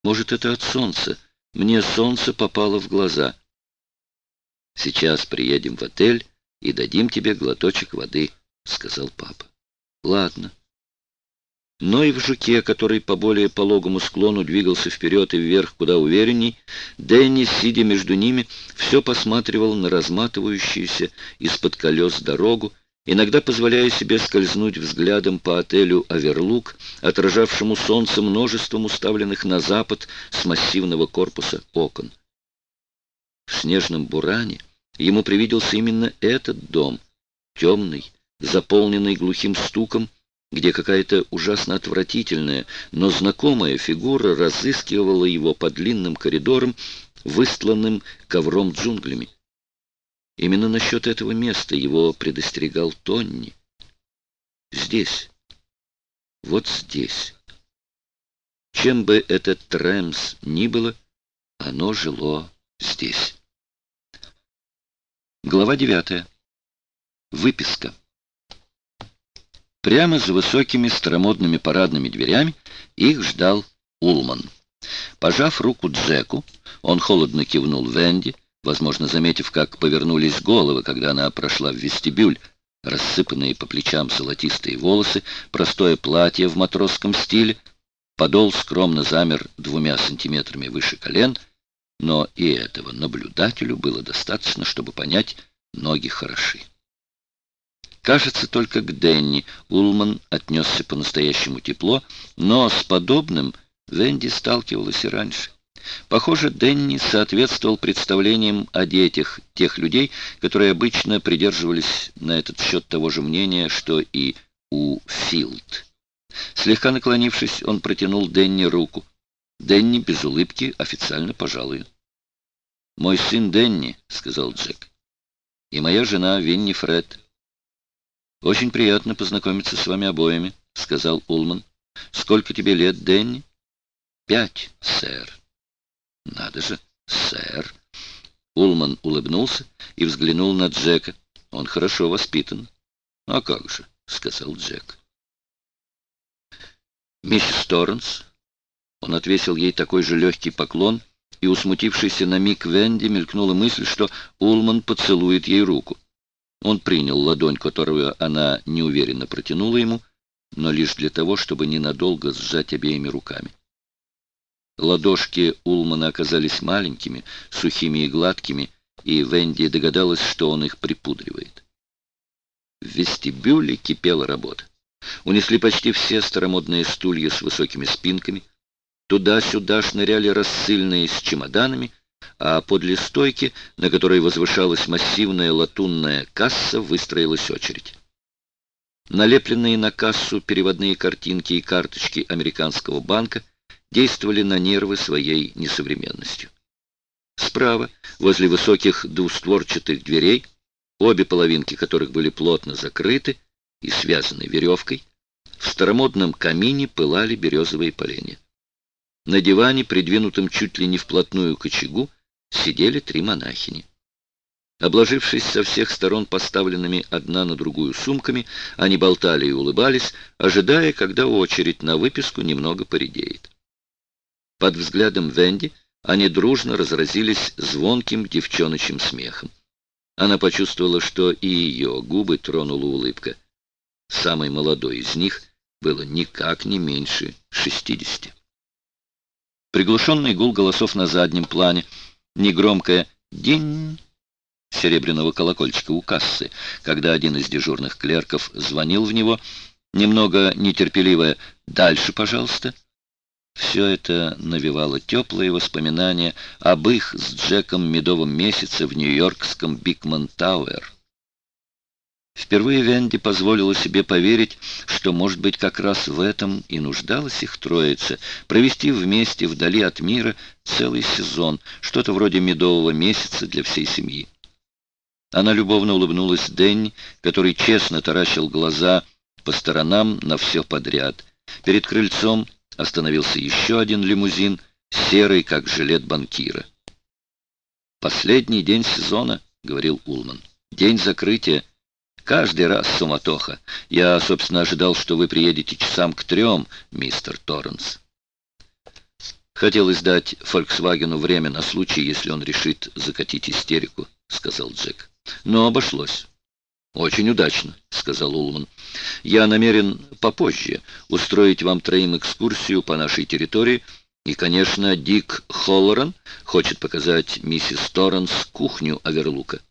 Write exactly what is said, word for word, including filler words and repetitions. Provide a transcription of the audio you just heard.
Может, это от солнца. Мне солнце попало в глаза. Сейчас приедем в отель и дадим тебе глоточек воды, — сказал папа. Ладно. Но и в жуке, который по более пологому склону двигался вперед и вверх куда уверенней, Дэнни, сидя между ними, все посматривал на разматывающуюся из-под колес дорогу, иногда позволяя себе скользнуть взглядом по отелю «Оверлук», отражавшему солнце множеством уставленных на запад с массивного корпуса окон. В снежном буране ему привиделся именно этот дом, темный, заполненный глухим стуком, где какая-то ужасно отвратительная, но знакомая фигура разыскивала его по длинным коридорам, выстланным ковром джунглями. Именно насчет этого места его предостерегал Тонни. Здесь, вот здесь. Чем бы этот Трэмс ни было, оно жило здесь. Глава девятая. Выписка. Прямо за высокими старомодными парадными дверями их ждал Улман. Пожав руку Джеку, он холодно кивнул Венди, возможно, заметив, как повернулись головы, когда она прошла в вестибюль, рассыпанные по плечам золотистые волосы, простое платье в матросском стиле, подол скромно замер двумя сантиметрами выше колен, но и этого наблюдателю было достаточно, чтобы понять, ноги хороши. Кажется, только к Дэнни Улман отнесся по-настоящему тепло, но с подобным Венди сталкивалась и раньше. Похоже, Дэнни соответствовал представлениям о детях тех людей, которые обычно придерживались на этот счет того же мнения, что и у Филд. Слегка наклонившись, он протянул Дэнни руку. Дэнни без улыбки официально пожал ее. «Мой сын Дэнни», — сказал Джек, — «и моя жена Винни Фред». «Очень приятно познакомиться с вами обоими», — сказал Улман. «Сколько тебе лет, Дэнни?» «Пять, сэр». «Надо же, сэр». Улман улыбнулся и взглянул на Джека. «Он хорошо воспитан». «А как же», — сказал Джек. «Миссис Торренс». Он отвесил ей такой же легкий поклон, и у смутившейся на миг Венди мелькнула мысль, что Улман поцелует ей руку. Он принял ладонь, которую она неуверенно протянула ему, но лишь для того, чтобы ненадолго сжать обеими руками. Ладошки Улмана оказались маленькими, сухими и гладкими, и Венди догадалась, что он их припудривает. В вестибюле кипела работа. Унесли почти все старомодные стулья с высокими спинками. Туда-сюда шныряли рассыльные с чемоданами, а подле стойки, на которой возвышалась массивная латунная касса, выстроилась очередь. Налепленные на кассу переводные картинки и карточки американского банка действовали на нервы своей несовременностью. Справа, возле высоких двустворчатых дверей, обе половинки которых были плотно закрыты и связаны веревкой, в старомодном камине пылали березовые поленья. На диване, придвинутом чуть ли не вплотную к очагу, сидели три монахини. Обложившись со всех сторон поставленными одна на другую сумками, они болтали и улыбались, ожидая, когда очередь на выписку немного поредеет. Под взглядом Венди они дружно разразились звонким девчоночьим смехом. Она почувствовала, что и ее губы тронула улыбка. Самой молодой из них было никак не меньше шестидесяти. Приглушенный гул голосов на заднем плане, негромкое «динь» серебряного колокольчика у кассы, когда один из дежурных клерков звонил в него, немного нетерпеливое «дальше, пожалуйста». Все это навевало теплые воспоминания об их с Джеком медовом месяце в нью-йоркском Бикман Тауэр. Впервые Венди позволила себе поверить, что, может быть, как раз в этом и нуждалась их троица, провести вместе вдали от мира целый сезон, что-то вроде медового месяца для всей семьи. Она любовно улыбнулась Дэнни, который честно таращил глаза по сторонам на все подряд. Перед крыльцом остановился еще один лимузин, серый, как жилет банкира. «Последний день сезона», — говорил Улман, — «день закрытия. Каждый раз суматоха. Я, собственно, ожидал, что вы приедете часам к трем, мистер Торренс». «Хотелось дать «Фольксвагену» время на случай, если он решит закатить истерику», — сказал Джек. «Но обошлось». «Очень удачно», — сказал Улман. «Я намерен попозже устроить вам троим экскурсию по нашей территории, и, конечно, Дик Холлоран хочет показать миссис Торренс кухню Аверлука.